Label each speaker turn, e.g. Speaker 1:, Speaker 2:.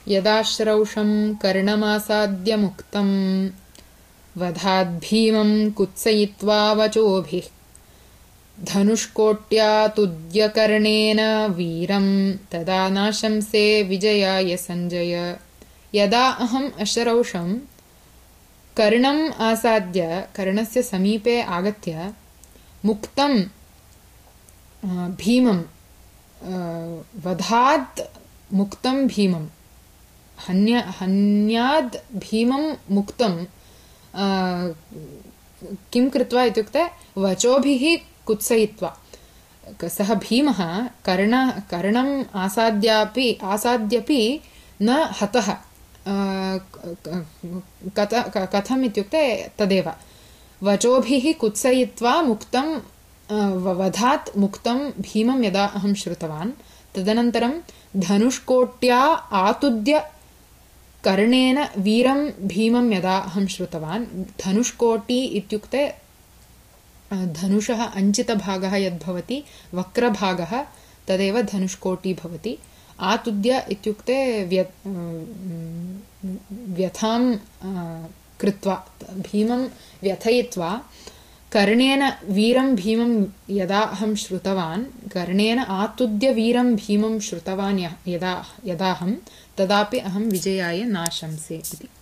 Speaker 1: यदाश्रौषं कर्णमासाद्य मुक्तं वधाद्भीमं कुत्सयित्वा वचोभिः धनुष्कोट्या तुद्यकर्णेन वीरं तदा नाशंसे विजयाय सञ्जय। यदा अहम् अश्रौषं कर्णम् आसाद्य कर्णस्य समीपे आगत्य मुक्तं भीमं वधात् मुक्तं भीमं हन्याद् भीमं मुक्तं किं कृत्वा इत्युक्ते वचोभिः कुत्सयित्वा सः भीमः कर्णम् आसाद्यपि न हतः। कथम् इत्युक्ते तदेव वचोभिः कुत्सयित्वा मुक्तं वधात् मुक्तं भीमं यदा अहं श्रुतवान् तदनन्तरं धनुष्कोट्या आतुद्य कर्णेन वीरं भीमं यदा अहं श्रुतवान्। धनुष्कोटी इत्युक्ते धनुषः अञ्चितभागः यद्भवति वक्रभागः तदेव धनुष्कोटी भवति। आतुद्य इत्युक्ते व्यथां कृत्वा भीमं व्यथयित्वा कर्णेन वीरं भीमं यदा अहं श्रुतवान् कर्णेन आतुद्य वीरं भीमं श्रुतवान् यदाहं तदापि अहं विजयाय नाशंसे इति।